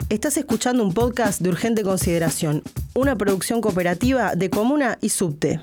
Estás escuchando un podcast de Urgente Consideración, una producción cooperativa de Comuna y Subte.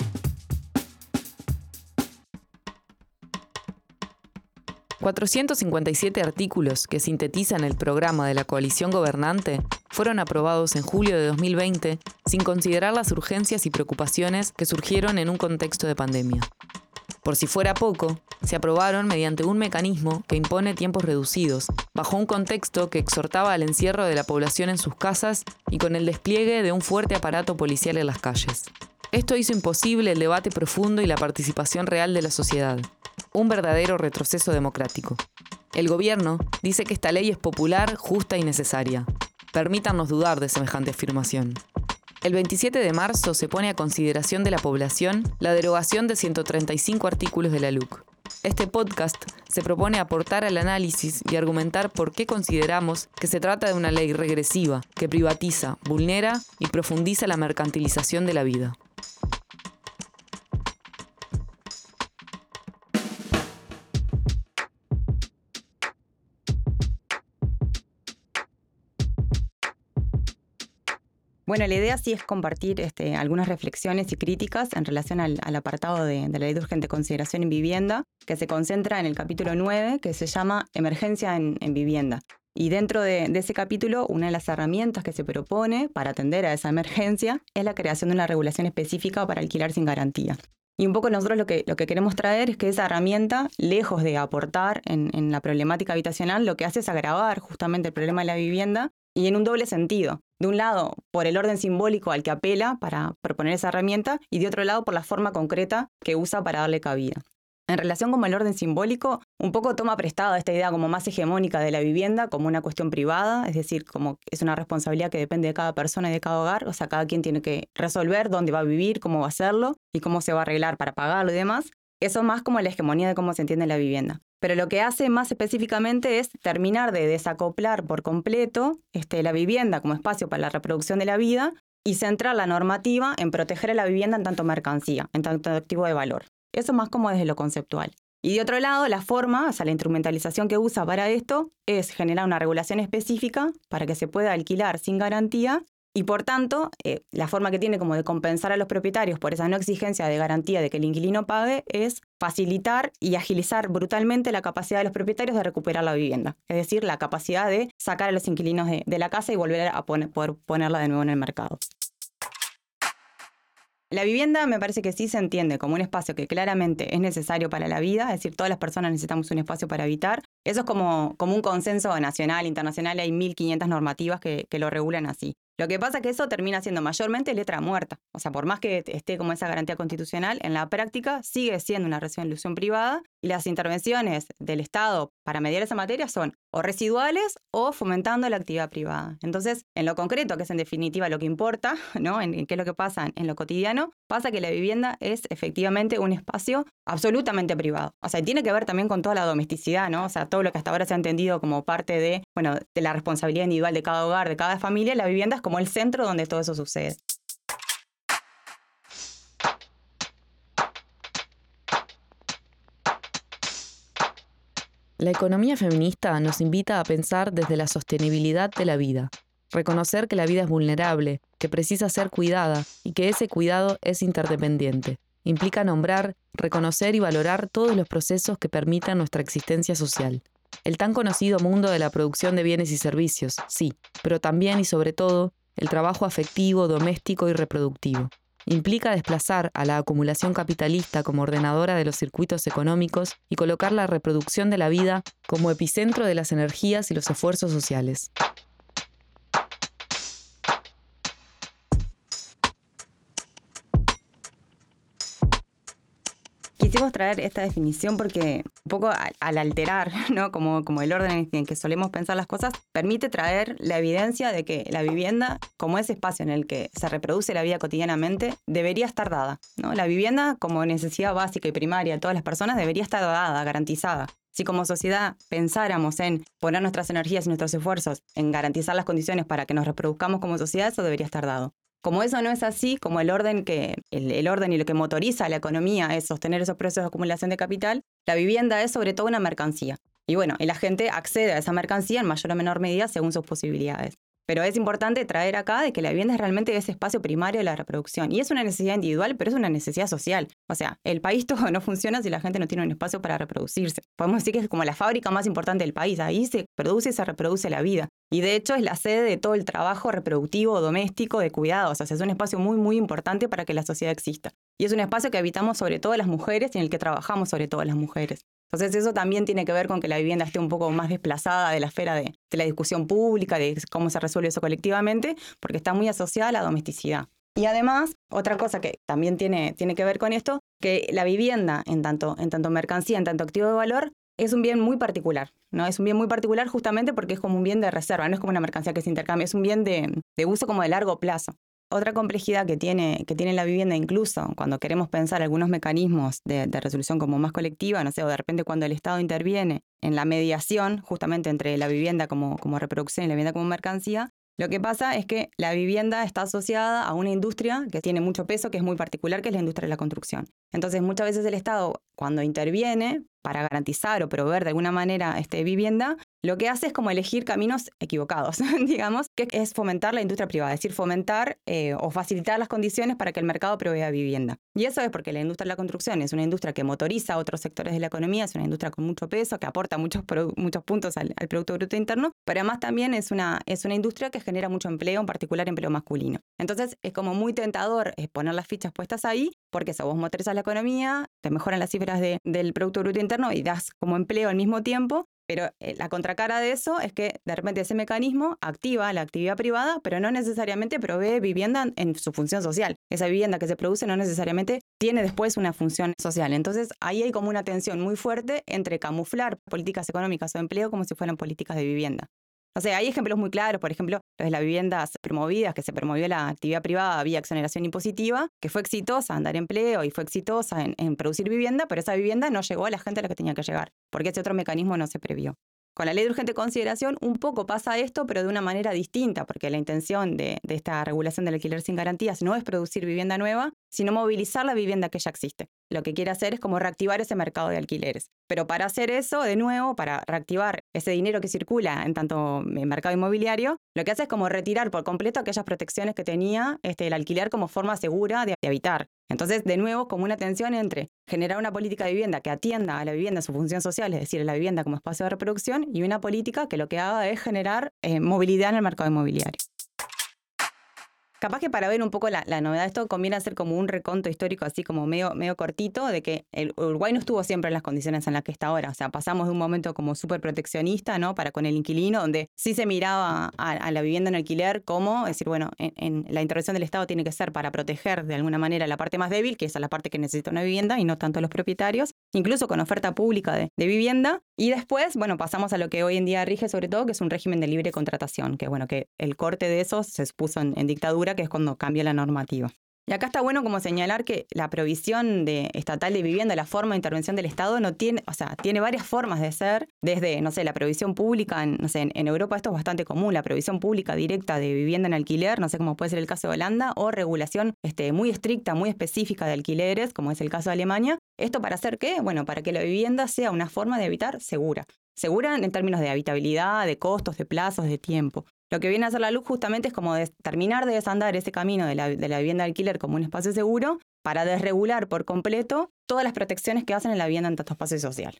...457 artículos que sintetizan el programa de la coalición gobernante fueron aprobados en julio de 2020 sin considerar las urgencias y preocupaciones que surgieron en un contexto de pandemia. Por si fuera poco, se aprobaron mediante un mecanismo que impone tiempos reducidos, bajo un contexto que exhortaba al encierro de la población en sus casas y con el despliegue de un fuerte aparato policial en las calles. Esto hizo imposible el debate profundo y la participación real de la sociedad. Un verdadero retroceso democrático. El gobierno dice que esta ley es popular, justa y necesaria. Permítanos dudar de semejante afirmación. El 27 de marzo se pone a consideración de la población la derogación de 135 artículos de la LUC. Este podcast se propone aportar al análisis y argumentar por qué consideramos que se trata de una ley regresiva que privatiza, vulnera y profundiza la mercantilización de la vida. Bueno, la idea sí es compartir algunas reflexiones y críticas en relación al apartado de la Ley de Urgente Consideración en Vivienda, que se concentra en el capítulo 9, que se llama Emergencia en Vivienda. Y dentro de ese capítulo, una de las herramientas que se propone para atender a esa emergencia es la creación de una regulación específica para alquilar sin garantía. Y un poco nosotros lo que queremos traer es que esa herramienta, lejos de aportar en la problemática habitacional, lo que hace es agravar justamente el problema de la vivienda y en un doble sentido. De un lado, por el orden simbólico al que apela para proponer esa herramienta y de otro lado, por la forma concreta que usa para darle cabida. En relación con el orden simbólico, un poco toma prestada esta idea como más hegemónica de la vivienda como una cuestión privada, es decir, como es una responsabilidad que depende de cada persona y de cada hogar, o sea, cada quien tiene que resolver dónde va a vivir, cómo va a hacerlo y cómo se va a arreglar para pagarlo y demás. Eso más como la hegemonía de cómo se entiende la vivienda. Pero lo que hace más específicamente es terminar de desacoplar por completo la vivienda como espacio para la reproducción de la vida y centrar la normativa en proteger a la vivienda en tanto mercancía, en tanto activo de valor. Eso más como desde lo conceptual. Y de otro lado, la forma, o sea, la instrumentalización que usa para esto es generar una regulación específica para que se pueda alquilar sin garantía y por tanto, la forma que tiene como de compensar a los propietarios por esa no exigencia de garantía de que el inquilino pague es facilitar y agilizar brutalmente la capacidad de los propietarios de recuperar la vivienda. Es decir, la capacidad de sacar a los inquilinos de la casa y volver a poder ponerla de nuevo en el mercado. La vivienda me parece que sí se entiende como un espacio que claramente es necesario para la vida, es decir, todas las personas necesitamos un espacio para habitar. Eso es como un consenso nacional, internacional, hay 1.500 normativas que lo regulan así. Lo que pasa es que eso termina siendo mayormente letra muerta. O sea, por más que esté como esa garantía constitucional, en la práctica sigue siendo una resolución privada y las intervenciones del Estado para mediar esa materia son o residuales o fomentando la actividad privada. Entonces, en lo concreto, que es en definitiva lo que importa, ¿no? En qué es lo que pasa en lo cotidiano, pasa que la vivienda es efectivamente un espacio absolutamente privado. O sea, tiene que ver también con toda la domesticidad, ¿no? O sea, todo lo que hasta ahora se ha entendido como parte de la responsabilidad individual de cada hogar, de cada familia, la vivienda es como el centro donde todo eso sucede. La economía feminista nos invita a pensar desde la sostenibilidad de la vida, reconocer que la vida es vulnerable, que precisa ser cuidada y que ese cuidado es interdependiente. Implica nombrar, reconocer y valorar todos los procesos que permitan nuestra existencia social. El tan conocido mundo de la producción de bienes y servicios, sí, pero también y sobre todo el trabajo afectivo, doméstico y reproductivo. Implica desplazar a la acumulación capitalista como ordenadora de los circuitos económicos y colocar la reproducción de la vida como epicentro de las energías y los esfuerzos sociales. Quisimos traer esta definición porque un poco al alterar, ¿no? como el orden en que solemos pensar las cosas, permite traer la evidencia de que la vivienda, como ese espacio en el que se reproduce la vida cotidianamente, debería estar dada, ¿no? La vivienda como necesidad básica y primaria de todas las personas debería estar dada, garantizada. Si como sociedad pensáramos en poner nuestras energías y nuestros esfuerzos en garantizar las condiciones para que nos reproduzcamos como sociedad, eso debería estar dado. Como eso no es así, como el orden y lo que motoriza la economía es sostener esos procesos de acumulación de capital, la vivienda es sobre todo una mercancía. Y bueno, y la gente accede a esa mercancía en mayor o menor medida según sus posibilidades. Pero es importante traer acá de que la vivienda es realmente ese espacio primario de la reproducción. Y es una necesidad individual, pero es una necesidad social. O sea, el país todo no funciona si la gente no tiene un espacio para reproducirse. Podemos decir que es como la fábrica más importante del país. Ahí se produce y se reproduce la vida. Y de hecho es la sede de todo el trabajo reproductivo, doméstico, de cuidados. O sea, es un espacio muy, muy importante para que la sociedad exista. Y es un espacio que habitamos sobre todo las mujeres y en el que trabajamos sobre todo las mujeres. Entonces eso también tiene que ver con que la vivienda esté un poco más desplazada de la esfera de la discusión pública, de cómo se resuelve eso colectivamente, porque está muy asociada a la domesticidad. Y además, otra cosa que también tiene que ver con esto, que la vivienda, en tanto mercancía, en tanto activo de valor, es un bien muy particular, ¿no? Es un bien muy particular justamente porque es como un bien de reserva, no es como una mercancía que se intercambia, es un bien de uso como de largo plazo. Otra complejidad que tiene la vivienda, incluso cuando queremos pensar algunos mecanismos de resolución como más colectiva, no sé, o de repente cuando el Estado interviene en la mediación justamente entre la vivienda como reproducción y la vivienda como mercancía, lo que pasa es que la vivienda está asociada a una industria que tiene mucho peso, que es muy particular, que es la industria de la construcción. Entonces, muchas veces el Estado, cuando interviene para garantizar o proveer de alguna manera vivienda, lo que hace es como elegir caminos equivocados, digamos, que es fomentar la industria privada, es decir, fomentar o facilitar las condiciones para que el mercado provea vivienda. Y eso es porque la industria de la construcción es una industria que motoriza otros sectores de la economía, es una industria con mucho peso, que aporta muchos puntos al Producto Bruto Interno, pero además también es una industria que genera mucho empleo, en particular empleo masculino. Entonces es como muy tentador poner las fichas puestas ahí, porque eso, vos motorizas la economía, te mejoran las cifras del Producto Bruto Interno y das como empleo al mismo tiempo. Pero la contracara de eso es que de repente ese mecanismo activa la actividad privada, pero no necesariamente provee vivienda en su función social. Esa vivienda que se produce no necesariamente tiene después una función social. Entonces ahí hay como una tensión muy fuerte entre camuflar políticas económicas o empleo como si fueran políticas de vivienda. O sea, hay ejemplos muy claros, por ejemplo, los de las viviendas promovidas, que se promovió la actividad privada vía exoneración impositiva, que fue exitosa en dar empleo y fue exitosa en producir vivienda, pero esa vivienda no llegó a la gente a la que tenía que llegar, porque ese otro mecanismo no se previó. Con la ley de urgente consideración un poco pasa esto, pero de una manera distinta, porque la intención de esta regulación del alquiler sin garantías no es producir vivienda nueva, sino movilizar la vivienda que ya existe. Lo que quiere hacer es como reactivar ese mercado de alquileres. Pero para hacer eso, de nuevo, para reactivar ese dinero que circula en tanto en mercado inmobiliario, lo que hace es como retirar por completo aquellas protecciones que tenía el alquiler como forma segura de habitar. Entonces, de nuevo, como una tensión entre generar una política de vivienda que atienda a la vivienda en su función social, es decir, a la vivienda como espacio de reproducción, y una política que lo que haga es generar movilidad en el mercado inmobiliario. Capaz que para ver un poco la novedad de esto conviene hacer como un reconto histórico así como medio cortito de que el Uruguay no estuvo siempre en las condiciones en las que está ahora. O sea, pasamos de un momento como súper proteccionista, ¿no? Para con el inquilino, donde sí se miraba a la vivienda en alquiler como, es decir, bueno, en la intervención del Estado tiene que ser para proteger de alguna manera la parte más débil, que es la parte que necesita una vivienda y no tanto los propietarios, incluso con oferta pública de vivienda. Y después, bueno, pasamos a lo que hoy en día rige sobre todo, que es un régimen de libre contratación, que bueno, que el corte de eso se expuso en dictadura, que es cuando cambia la normativa. Y acá está bueno como señalar que la provisión estatal de vivienda, la forma de intervención del Estado tiene varias formas de ser, desde, no sé, la provisión pública, en Europa esto es bastante común, la provisión pública directa de vivienda en alquiler, no sé cómo puede ser el caso de Holanda, o regulación muy estricta, muy específica de alquileres, como es el caso de Alemania. ¿Esto para hacer qué? Bueno, para que la vivienda sea una forma de habitar segura. Segura en términos de habitabilidad, de costos, de plazos, de tiempo. Lo que viene a hacer la LUC justamente es como terminar de desandar ese camino de la vivienda de alquiler como un espacio seguro para desregular por completo todas las protecciones que hacen en la vivienda en tanto espacio social.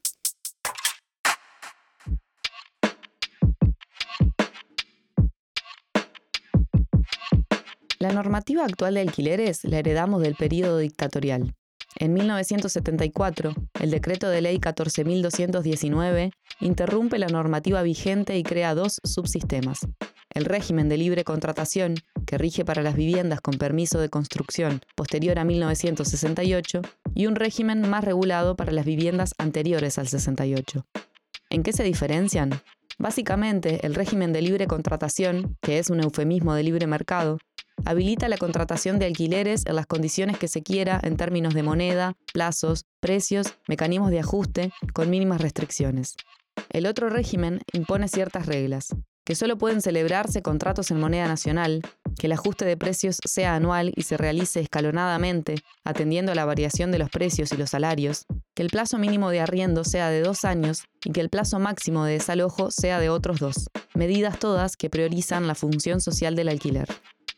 La normativa actual de alquileres la heredamos del período dictatorial. En 1974, el decreto de ley 14.219 interrumpe la normativa vigente y crea dos subsistemas. El régimen de libre contratación, que rige para las viviendas con permiso de construcción posterior a 1968, y un régimen más regulado para las viviendas anteriores al 68. ¿En qué se diferencian? Básicamente, el régimen de libre contratación, que es un eufemismo de libre mercado, habilita la contratación de alquileres en las condiciones que se quiera en términos de moneda, plazos, precios, mecanismos de ajuste, con mínimas restricciones. El otro régimen impone ciertas reglas, que solo pueden celebrarse contratos en moneda nacional, que el ajuste de precios sea anual y se realice escalonadamente, atendiendo a la variación de los precios y los salarios, que el plazo mínimo de arriendo sea de 2 años y que el plazo máximo de desalojo sea de otros 2. Medidas todas que priorizan la función social del alquiler.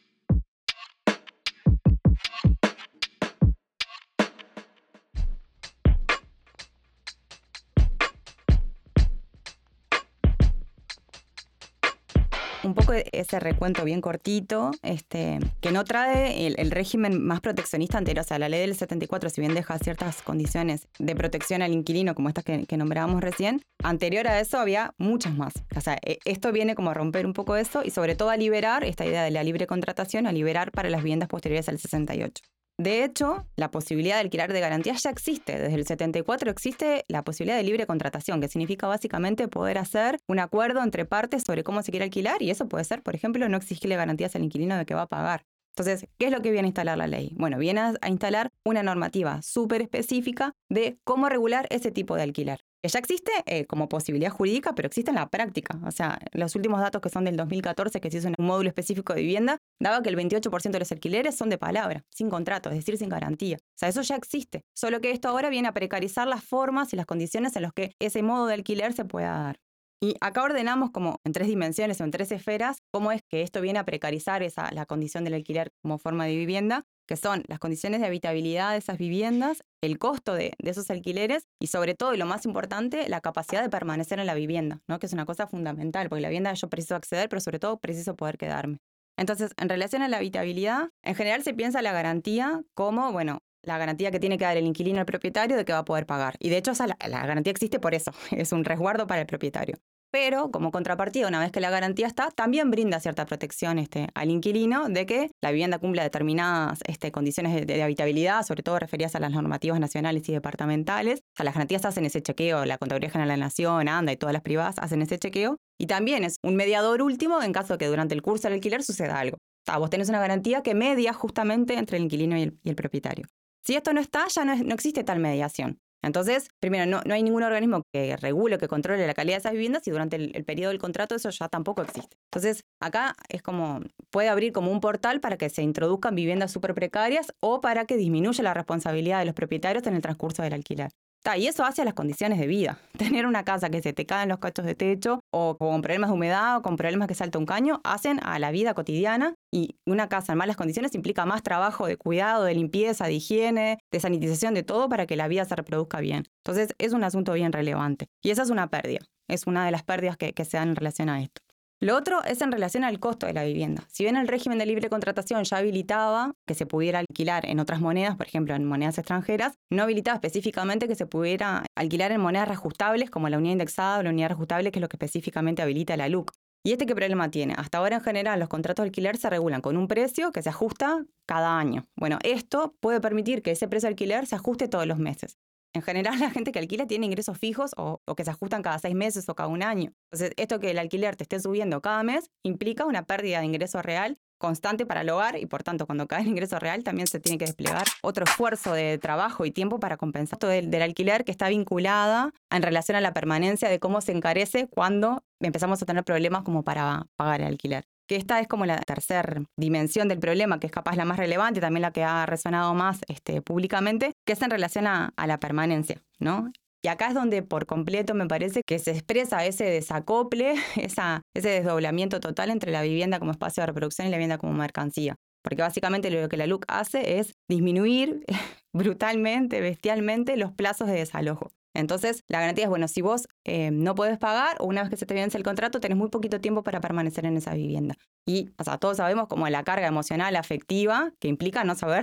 Un poco ese recuento bien cortito, que no trae el régimen más proteccionista anterior. O sea, la ley del 74, si bien deja ciertas condiciones de protección al inquilino, como estas que nombrábamos recién, anterior a eso había muchas más. O sea, esto viene como a romper un poco eso y sobre todo a liberar esta idea de la libre contratación, a liberar para las viviendas posteriores al 68. De hecho, la posibilidad de alquilar de garantía ya existe. Desde el 74 existe la posibilidad de libre contratación, que significa básicamente poder hacer un acuerdo entre partes sobre cómo se quiere alquilar, y eso puede ser, por ejemplo, no exigirle garantías al inquilino de que va a pagar. Entonces, ¿qué es lo que viene a instalar la ley? Bueno, viene a instalar una normativa súper específica de cómo regular ese tipo de alquiler. Que ya existe como posibilidad jurídica, pero existe en la práctica. O sea, los últimos datos que son del 2014, que se hizo un módulo específico de vivienda, daba que el 28% de los alquileres son de palabra, sin contrato, es decir, sin garantía. O sea, eso ya existe. Solo que esto ahora viene a precarizar las formas y las condiciones en las que ese modo de alquiler se pueda dar. Y acá ordenamos como en 3 dimensiones o en 3 esferas cómo es que esto viene a precarizar la condición del alquiler como forma de vivienda, que son las condiciones de habitabilidad de esas viviendas, el costo de esos alquileres y sobre todo, y lo más importante, la capacidad de permanecer en la vivienda, ¿no? Que es una cosa fundamental, porque la vivienda yo preciso acceder, pero sobre todo preciso poder quedarme. Entonces, en relación a la habitabilidad, en general se piensa la garantía como, bueno, la garantía que tiene que dar el inquilino al propietario de que va a poder pagar. Y de hecho, la garantía existe por eso, es un resguardo para el propietario. Pero, como contrapartida, una vez que la garantía está, también brinda cierta protección al inquilino de que la vivienda cumpla determinadas condiciones de habitabilidad, sobre todo referidas a las normativas nacionales y departamentales. O sea, las garantías hacen ese chequeo, la Contraloría General de la Nación, ANDA y todas las privadas hacen ese chequeo. Y también es un mediador último en caso de que durante el curso del alquiler suceda algo. O sea, vos tenés una garantía que media justamente entre el inquilino y el propietario. Si esto no está, ya no existe tal mediación. Entonces, primero, no hay ningún organismo que regule, que controle la calidad de esas viviendas y durante el periodo del contrato eso ya tampoco existe. Entonces, acá es como, puede abrir como un portal para que se introduzcan viviendas súper precarias o para que disminuya la responsabilidad de los propietarios en el transcurso del alquiler. Y eso hace a las condiciones de vida. Tener una casa que se te caen los cachos de techo o con problemas de humedad o con problemas que salta un caño, hacen a la vida cotidiana, y una casa en malas condiciones implica más trabajo de cuidado, de limpieza, de higiene, de sanitización, de todo para que la vida se reproduzca bien. Entonces es un asunto bien relevante. Y esa es una pérdida. Es una de las pérdidas que se dan en relación a esto. Lo otro es en relación al costo de la vivienda. Si bien el régimen de libre contratación ya habilitaba que se pudiera alquilar en otras monedas, por ejemplo en monedas extranjeras, no habilitaba específicamente que se pudiera alquilar en monedas reajustables como la unidad indexada o la unidad reajustable, que es lo que específicamente habilita la LUC. ¿Y qué problema tiene? Hasta ahora en general los contratos de alquiler se regulan con un precio que se ajusta cada año. Bueno, esto puede permitir que ese precio de alquiler se ajuste todos los meses. En general, la gente que alquila tiene ingresos fijos o que se ajustan cada 6 meses o cada 1 año. Entonces, esto que el alquiler te esté subiendo cada mes implica una pérdida de ingreso real constante para el hogar y, por tanto, cuando cae el ingreso real también se tiene que desplegar otro esfuerzo de trabajo y tiempo para compensar todo del alquiler, que está vinculada en relación a la permanencia de cómo se encarece cuando empezamos a tener problemas como para pagar el alquiler. Que esta es como la tercera dimensión del problema, que es capaz la más relevante y también la que ha resonado más públicamente, que es en relación a la permanencia, ¿no? Y acá es donde por completo me parece que se expresa ese desacople, ese desdoblamiento total entre la vivienda como espacio de reproducción y la vivienda como mercancía. Porque básicamente lo que la LUC hace es disminuir brutalmente, bestialmente, los plazos de desalojo. Entonces, la garantía es, bueno, si vos no podés pagar o una vez que se te vence el contrato, tenés muy poquito tiempo para permanecer en esa vivienda. Y, o sea, todos sabemos como la carga emocional, afectiva, que implica no saber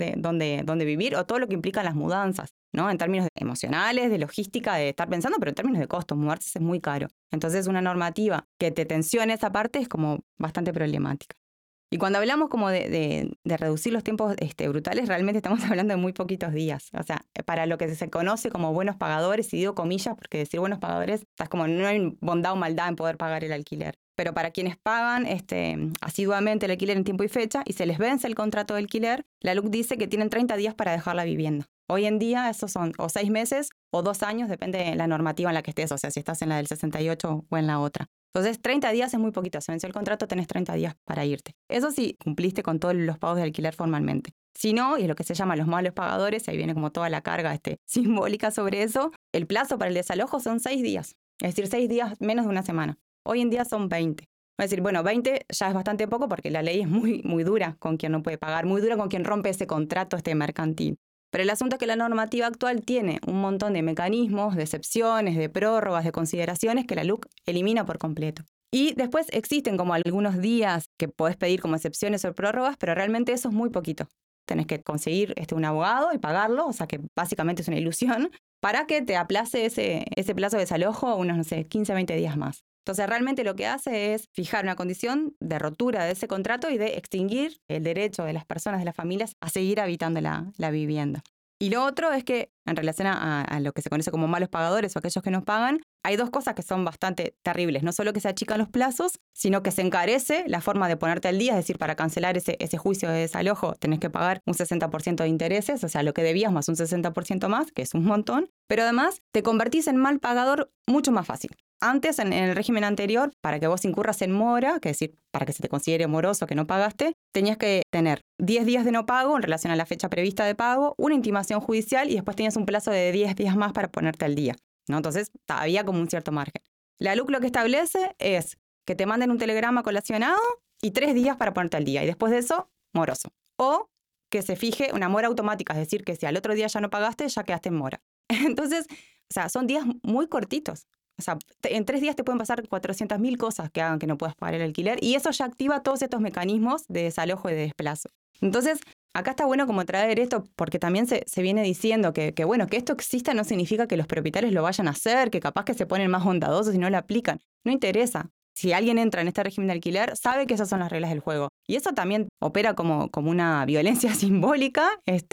dónde vivir, o todo lo que implican las mudanzas, ¿no? En términos emocionales, de logística, de estar pensando, pero en términos de costos, mudarse es muy caro. Entonces, una normativa que te tensione esa parte es como bastante problemática. Y cuando hablamos como de reducir los tiempos brutales, realmente estamos hablando de muy poquitos días. O sea, para lo que se conoce como buenos pagadores, y digo comillas porque decir buenos pagadores, es como no hay bondad o maldad en poder pagar el alquiler. Pero para quienes pagan asiduamente el alquiler en tiempo y fecha y se les vence el contrato de alquiler, la LUC dice que tienen 30 días para dejar la vivienda. Hoy en día esos son o 6 meses o 2 años, depende de la normativa en la que estés, o sea, si estás en la del 68 o en la otra. Entonces, 30 días es muy poquito. Se venció el contrato, tenés 30 días para irte. Eso sí, cumpliste con todos los pagos de alquiler formalmente. Si no, y es lo que se llama los malos pagadores, ahí viene como toda la carga simbólica sobre eso, el plazo para el desalojo son 6 días. Es decir, 6 días menos de una semana. Hoy en día son 20. Es decir, bueno, 20 ya es bastante poco porque la ley es muy, muy dura con quien no puede pagar, muy dura con quien rompe ese contrato mercantil. Pero el asunto es que la normativa actual tiene un montón de mecanismos, de excepciones, de prórrogas, de consideraciones que la LUC elimina por completo. Y después existen como algunos días que podés pedir como excepciones o prórrogas, pero realmente eso es muy poquito. Tenés que conseguir un abogado y pagarlo, o sea que básicamente es una ilusión, para que te aplace ese plazo de desalojo unos, 15, 20 días más. Entonces realmente lo que hace es fijar una condición de rotura de ese contrato y de extinguir el derecho de las personas, de las familias, a seguir habitando la vivienda. Y lo otro es que, en relación a lo que se conoce como malos pagadores o aquellos que no pagan, hay 2 cosas que son bastante terribles. No solo que se achican los plazos, sino que se encarece la forma de ponerte al día. Es decir, para cancelar ese juicio de desalojo tenés que pagar un 60% de intereses, o sea, lo que debías más un 60% más, que es un montón. Pero además te convertís en mal pagador mucho más fácil. Antes, en el régimen anterior, para que vos incurras en mora, que es decir, para que se te considere moroso que no pagaste, tenías que tener 10 días de no pago en relación a la fecha prevista de pago, una intimación judicial y después tenías un plazo de 10 días más para ponerte al día, ¿no? Entonces, había como un cierto margen. La LUC lo que establece es que te manden un telegrama colacionado y 3 días para ponerte al día. Y después de eso, moroso. O que se fije una mora automática, es decir, que si al otro día ya no pagaste, ya quedaste en mora. Entonces, o sea, son días muy cortitos. O sea, en 3 días te pueden pasar 400.000 cosas que hagan que no puedas pagar el alquiler y eso ya activa todos estos mecanismos de desalojo y de desplazo. Entonces, acá está bueno como traer esto porque también se viene diciendo que bueno, que esto exista no significa que los propietarios lo vayan a hacer, que capaz que se ponen más bondadosos y no lo aplican. No interesa. Si alguien entra en este régimen de alquiler, sabe que esas son las reglas del juego. Y eso también opera como una violencia simbólica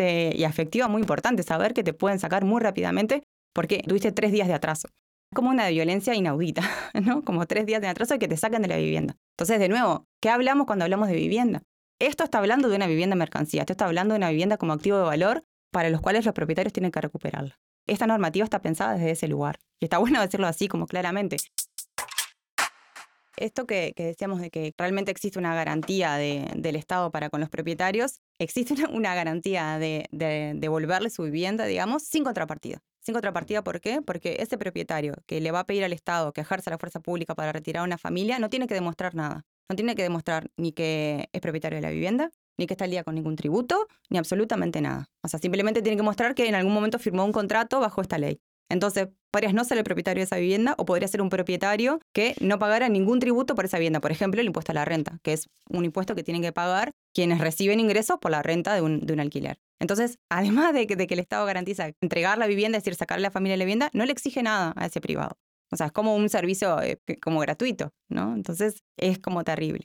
y afectiva muy importante, saber que te pueden sacar muy rápidamente porque tuviste 3 días de atraso. Como una violencia inaudita, ¿no? Como 3 días de atraso y que te saquen de la vivienda. Entonces, de nuevo, ¿qué hablamos cuando hablamos de vivienda? Esto está hablando de una vivienda mercancía, esto está hablando de una vivienda como activo de valor para los cuales los propietarios tienen que recuperarla. Esta normativa está pensada desde ese lugar. Y está bueno decirlo así, como claramente. Esto que decíamos de que realmente existe una garantía del Estado para con los propietarios, existe una garantía de devolverle su vivienda, digamos, sin contrapartida. Sin contrapartida, ¿por qué? Porque ese propietario que le va a pedir al Estado que ejerza la fuerza pública para retirar a una familia no tiene que demostrar nada. No tiene que demostrar ni que es propietario de la vivienda, ni que está al día con ningún tributo, ni absolutamente nada. O sea, simplemente tiene que mostrar que en algún momento firmó un contrato bajo esta ley. Entonces, podrías no ser el propietario de esa vivienda o podría ser un propietario que no pagara ningún tributo por esa vivienda. Por ejemplo, el impuesto a la renta, que es un impuesto que tienen que pagar quienes reciben ingresos por la renta de un alquiler. Entonces, además de que el Estado garantiza entregar la vivienda, es decir, sacarle a la familia de la vivienda, no le exige nada a ese privado. O sea, es como un servicio como gratuito, ¿no? Entonces, es como terrible.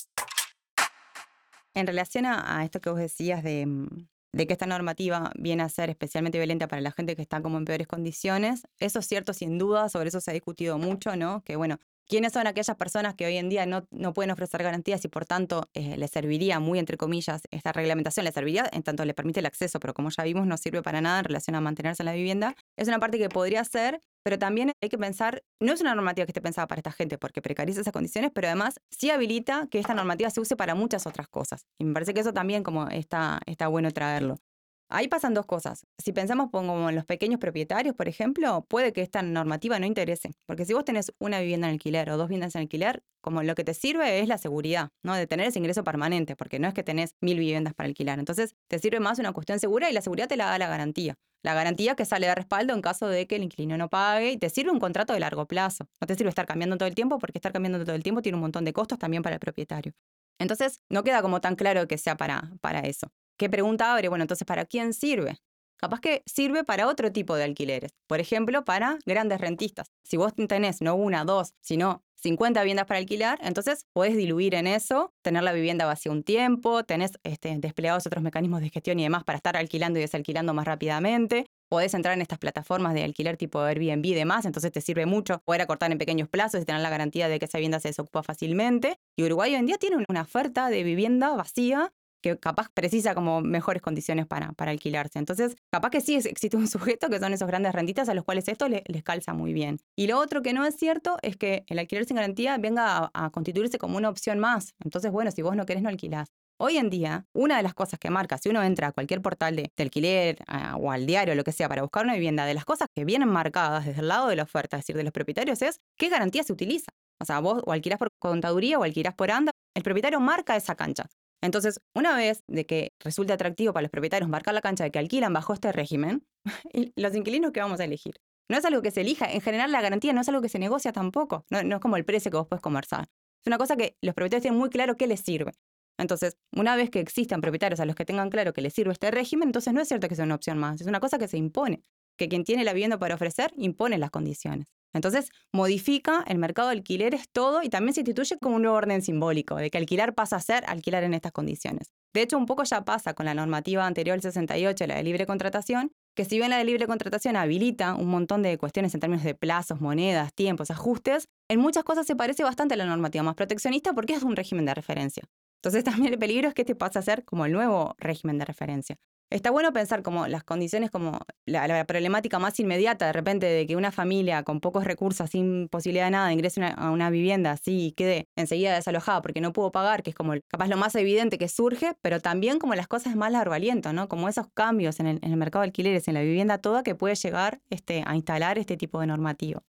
En relación a esto que vos decías de que esta normativa viene a ser especialmente violenta para la gente que está como en peores condiciones, eso es cierto sin duda, sobre eso se ha discutido mucho, ¿no? Que bueno, ¿quiénes son aquellas personas que hoy en día no pueden ofrecer garantías y por tanto les serviría, muy entre comillas, esta reglamentación les serviría en tanto le permite el acceso, pero como ya vimos no sirve para nada en relación a mantenerse en la vivienda? Es una parte que podría ser, pero también hay que pensar, no es una normativa que esté pensada para esta gente porque precariza esas condiciones, pero además sí habilita que esta normativa se use para muchas otras cosas. Y me parece que eso también como está bueno traerlo. Ahí pasan 2 cosas. Si pensamos como en los pequeños propietarios, por ejemplo, puede que esta normativa no interese. Porque si vos tenés una vivienda en alquiler o 2 viviendas en alquiler, como lo que te sirve es la seguridad, ¿no? De tener ese ingreso permanente, porque no es que tenés 1000 viviendas para alquilar. Entonces, te sirve más una cuestión segura y la seguridad te la da la garantía. La garantía que sale de respaldo en caso de que el inquilino no pague y te sirve un contrato de largo plazo. No te sirve estar cambiando todo el tiempo porque estar cambiando todo el tiempo tiene un montón de costos también para el propietario. Entonces, no queda como tan claro que sea para eso. ¿Qué pregunta abre? Bueno, entonces, ¿para quién sirve? Capaz que sirve para otro tipo de alquileres. Por ejemplo, para grandes rentistas. Si vos tenés no 1, 2, sino 50 viviendas para alquilar, entonces podés diluir en eso, tener la vivienda vacía un tiempo, tenés desplegados otros mecanismos de gestión y demás para estar alquilando y desalquilando más rápidamente. Podés entrar en estas plataformas de alquiler tipo Airbnb y demás, entonces te sirve mucho poder acortar en pequeños plazos y tener la garantía de que esa vivienda se desocupa fácilmente. Y Uruguay hoy en día tiene una oferta de vivienda vacía que capaz precisa como mejores condiciones para alquilarse. Entonces, capaz que sí existe un sujeto que son esos grandes rentistas a los cuales esto les calza muy bien. Y lo otro que no es cierto es que el alquiler sin garantía venga a constituirse como una opción más. Entonces, bueno, si vos no querés, no alquilás. hoy en día, una de las cosas que marca, si uno entra a cualquier portal de alquiler o al diario, lo que sea, para buscar una vivienda, de las cosas que vienen marcadas desde el lado de la oferta, es decir, de los propietarios, es qué garantía se utiliza. O sea, vos o alquilás por contaduría o alquilás por ANDA, el propietario marca esa cancha. Entonces, una vez de que resulte atractivo para los propietarios marcar la cancha de que alquilan bajo este régimen, los inquilinos que vamos a elegir. No es algo que se elija. En general, la garantía no es algo que se negocia tampoco. No es como el precio que vos podés conversar. Es una cosa que los propietarios tienen muy claro qué les sirve. Entonces, una vez que existan propietarios a los que tengan claro que les sirve este régimen, entonces no es cierto que sea una opción más. Es una cosa que se impone. Que quien tiene la vivienda para ofrecer impone las condiciones. Entonces, modifica el mercado de alquileres todo y también se instituye como un nuevo orden simbólico, de que alquilar pasa a ser alquilar en estas condiciones. De hecho, un poco ya pasa con la normativa anterior, el 68, la de libre contratación, que si bien la de libre contratación habilita un montón de cuestiones en términos de plazos, monedas, tiempos, ajustes, en muchas cosas se parece bastante a la normativa más proteccionista porque es un régimen de referencia. Entonces también el peligro es que este pase a ser como el nuevo régimen de referencia. Está bueno pensar como las condiciones, como la problemática más inmediata de repente de que una familia con pocos recursos, sin posibilidad de nada, ingrese a una vivienda así y quede enseguida desalojada porque no pudo pagar, que es como capaz lo más evidente que surge, pero también como las cosas más largo aliento, ¿no? Como esos cambios en el mercado de alquileres, en la vivienda toda, que puede llegar a instalar este tipo de normativa.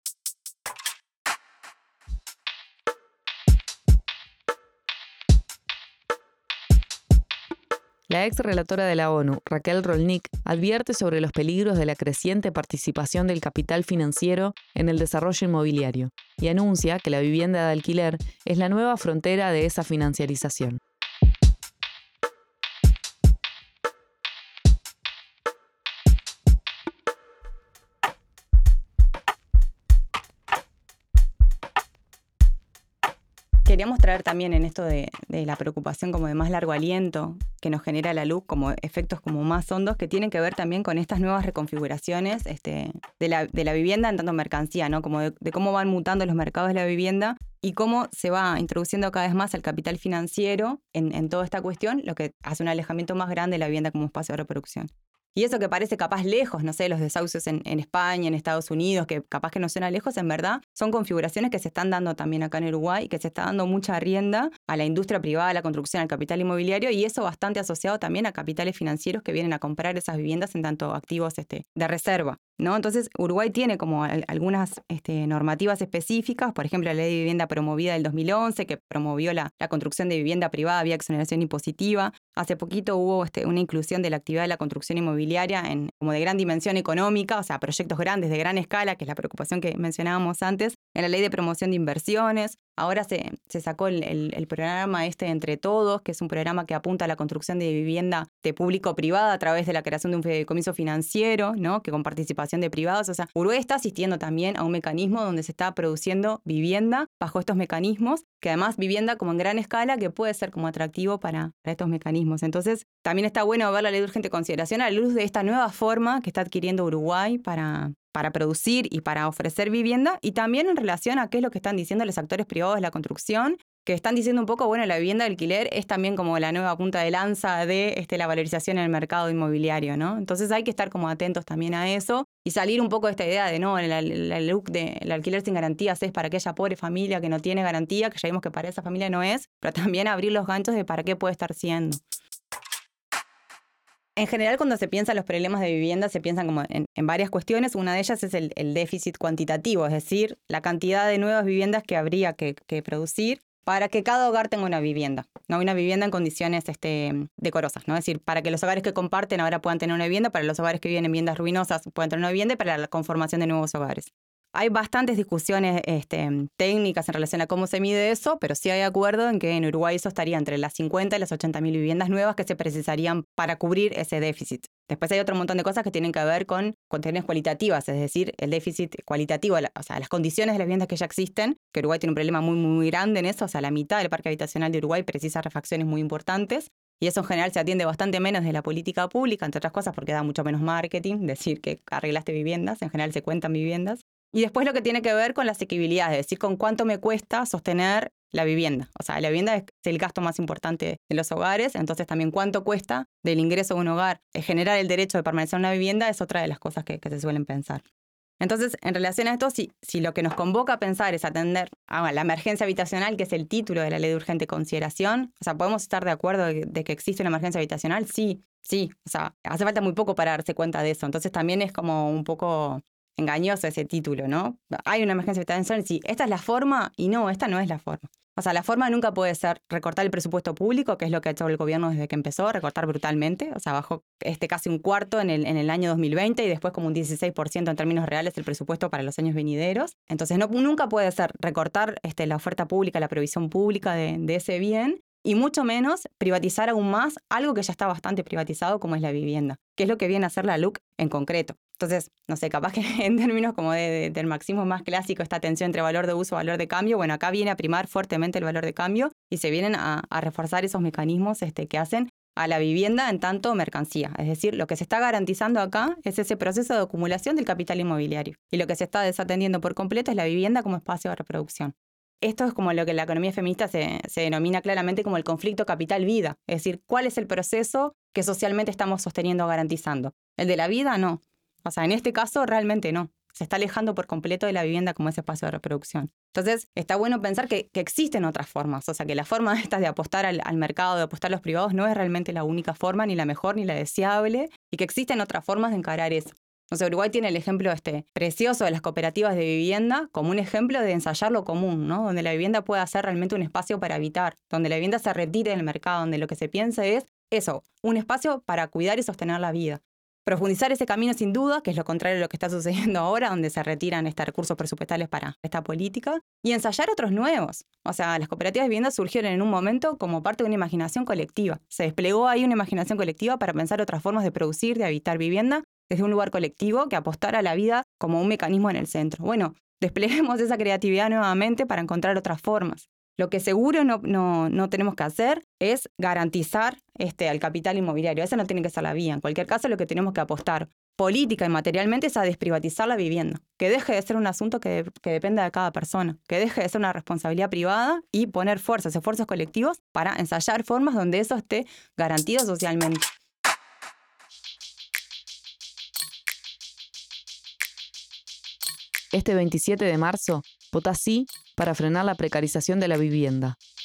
La ex relatora de la ONU, Raquel Rolnik, advierte sobre los peligros de la creciente participación del capital financiero en el desarrollo inmobiliario y anuncia que la vivienda de alquiler es la nueva frontera de esa financiarización. Queríamos traer también en esto de la preocupación como de más largo aliento que nos genera la luz, como efectos como más hondos que tienen que ver también con estas nuevas reconfiguraciones de la vivienda en tanto mercancía, ¿no? Como de cómo van mutando los mercados de la vivienda y cómo se va introduciendo cada vez más el capital financiero en toda esta cuestión, lo que hace un alejamiento más grande de la vivienda como espacio de reproducción. Y eso que parece capaz lejos, no sé, los desahucios en España, en Estados Unidos, que capaz que no suena lejos, en verdad son configuraciones que se están dando también acá en Uruguay y que se está dando mucha rienda a la industria privada, a la construcción, al capital inmobiliario y eso bastante asociado también a capitales financieros que vienen a comprar esas viviendas en tanto activos de reserva, ¿no? Entonces, Uruguay tiene como algunas normativas específicas, por ejemplo, la Ley de Vivienda promovida del 2011, que promovió la construcción de vivienda privada vía exoneración impositiva. Hace poquito hubo una inclusión de la actividad de la construcción inmobiliaria como de gran dimensión económica, o sea, proyectos grandes, de gran escala, que es la preocupación que mencionábamos antes, en la Ley de Promoción de Inversiones. Ahora se sacó el programa Entre Todos, que es un programa que apunta a la construcción de vivienda de público-privada a través de la creación de un fideicomiso financiero, ¿no? Que con participación de privados. O sea, Uruguay está asistiendo también a un mecanismo donde se está produciendo vivienda bajo estos mecanismos, que además vivienda como en gran escala que puede ser como atractivo para estos mecanismos. Entonces, también está bueno ver la ley de urgente consideración a la luz de esta nueva forma que está adquiriendo Uruguay para producir y para ofrecer vivienda, y también en relación a qué es lo que están diciendo los actores privados de la construcción, que están diciendo un poco, bueno, la vivienda de alquiler es también como la nueva punta de lanza de la valorización en el mercado inmobiliario, ¿no? Entonces hay que estar como atentos también a eso y salir un poco de esta idea de, no, la look del alquiler sin garantías es para aquella pobre familia que no tiene garantía, que ya vimos que para esa familia no es, pero también abrir los ganchos de para qué puede estar siendo. En general, cuando se piensa en los problemas de vivienda, se piensan como en varias cuestiones. Una de ellas es el déficit cuantitativo, es decir, la cantidad de nuevas viviendas que habría que producir para que cada hogar tenga una vivienda, ¿no? Una vivienda en condiciones decorosas, ¿no? Es decir, para que los hogares que comparten ahora puedan tener una vivienda, para los hogares que viven en viviendas ruinosas puedan tener una vivienda y para la conformación de nuevos hogares. Hay bastantes discusiones técnicas en relación a cómo se mide eso, pero sí hay acuerdo en que en Uruguay eso estaría entre las 50 y las 80.000 viviendas nuevas que se precisarían para cubrir ese déficit. Después hay otro montón de cosas que tienen que ver con cuestiones cualitativas, es decir, el déficit cualitativo, o sea, las condiciones de las viviendas que ya existen, que Uruguay tiene un problema muy, muy grande en eso, o sea, la mitad del parque habitacional de Uruguay precisa refacciones muy importantes, y eso en general se atiende bastante menos de la política pública, entre otras cosas porque da mucho menos marketing, decir que arreglaste viviendas, en general se cuentan viviendas. Y después lo que tiene que ver con la asequibilidad, es decir, con cuánto me cuesta sostener la vivienda. O sea, la vivienda es el gasto más importante de los hogares, entonces también cuánto cuesta del ingreso de un hogar generar el derecho de permanecer en una vivienda es otra de las cosas que se suelen pensar. Entonces, en relación a esto, si lo que nos convoca a pensar es atender a la emergencia habitacional, que es el título de la ley de urgente consideración, o sea, ¿podemos estar de acuerdo de que existe una emergencia habitacional? Sí, o sea, hace falta muy poco para darse cuenta de eso. Entonces también es como un poco engañoso ese título, ¿no? Hay una emergencia habitacional, sí, esta es la forma y no, esta no es la forma. O sea, la forma nunca puede ser recortar el presupuesto público, que es lo que ha hecho el gobierno desde que empezó, recortar brutalmente. O sea, bajó casi un cuarto en el año 2020 y después como un 16% en términos reales el presupuesto para los años venideros. Entonces, nunca puede ser recortar la oferta pública, la provisión pública de ese bien, y mucho menos privatizar aún más algo que ya está bastante privatizado, como es la vivienda, que es lo que viene a hacer la LUC en concreto. Entonces, no sé, capaz que en términos como del marxismo más clásico, esta tensión entre valor de uso y valor de cambio, bueno, acá viene a primar fuertemente el valor de cambio y se vienen a reforzar esos mecanismos que hacen a la vivienda en tanto mercancía. Es decir, lo que se está garantizando acá es ese proceso de acumulación del capital inmobiliario. Y lo que se está desatendiendo por completo es la vivienda como espacio de reproducción. Esto es como lo que en la economía feminista se denomina claramente como el conflicto capital-vida. Es decir, ¿cuál es el proceso que socialmente estamos sosteniendo o garantizando? ¿El de la vida? No. O sea, en este caso realmente no. Se está alejando por completo de la vivienda como ese espacio de reproducción. Entonces, está bueno pensar que existen otras formas. O sea, que la forma esta de apostar al mercado, de apostar a los privados, no es realmente la única forma, ni la mejor, ni la deseable, y que existen otras formas de encarar eso. O sea, Uruguay tiene el ejemplo precioso de las cooperativas de vivienda como un ejemplo de ensayar lo común, ¿no? Donde la vivienda pueda ser realmente un espacio para habitar, donde la vivienda se retire del mercado, donde lo que se piensa es eso, un espacio para cuidar y sostener la vida. Profundizar ese camino sin duda, que es lo contrario de lo que está sucediendo ahora, donde se retiran recursos presupuestales para esta política, y ensayar otros nuevos. O sea, las cooperativas de vivienda surgieron en un momento como parte de una imaginación colectiva. Se desplegó ahí una imaginación colectiva para pensar otras formas de producir, de habitar vivienda, desde un lugar colectivo que apostara a la vida como un mecanismo en el centro. Bueno, despleguemos esa creatividad nuevamente para encontrar otras formas. Lo que seguro no tenemos que hacer es garantizar al capital inmobiliario. Esa no tiene que ser la vía. En cualquier caso, lo que tenemos que apostar política y materialmente es a desprivatizar la vivienda. Que deje de ser un asunto que dependa de cada persona. Que deje de ser una responsabilidad privada y poner esfuerzos colectivos para ensayar formas donde eso esté garantido socialmente. Este 27 de marzo, vota sí para frenar la precarización de la vivienda.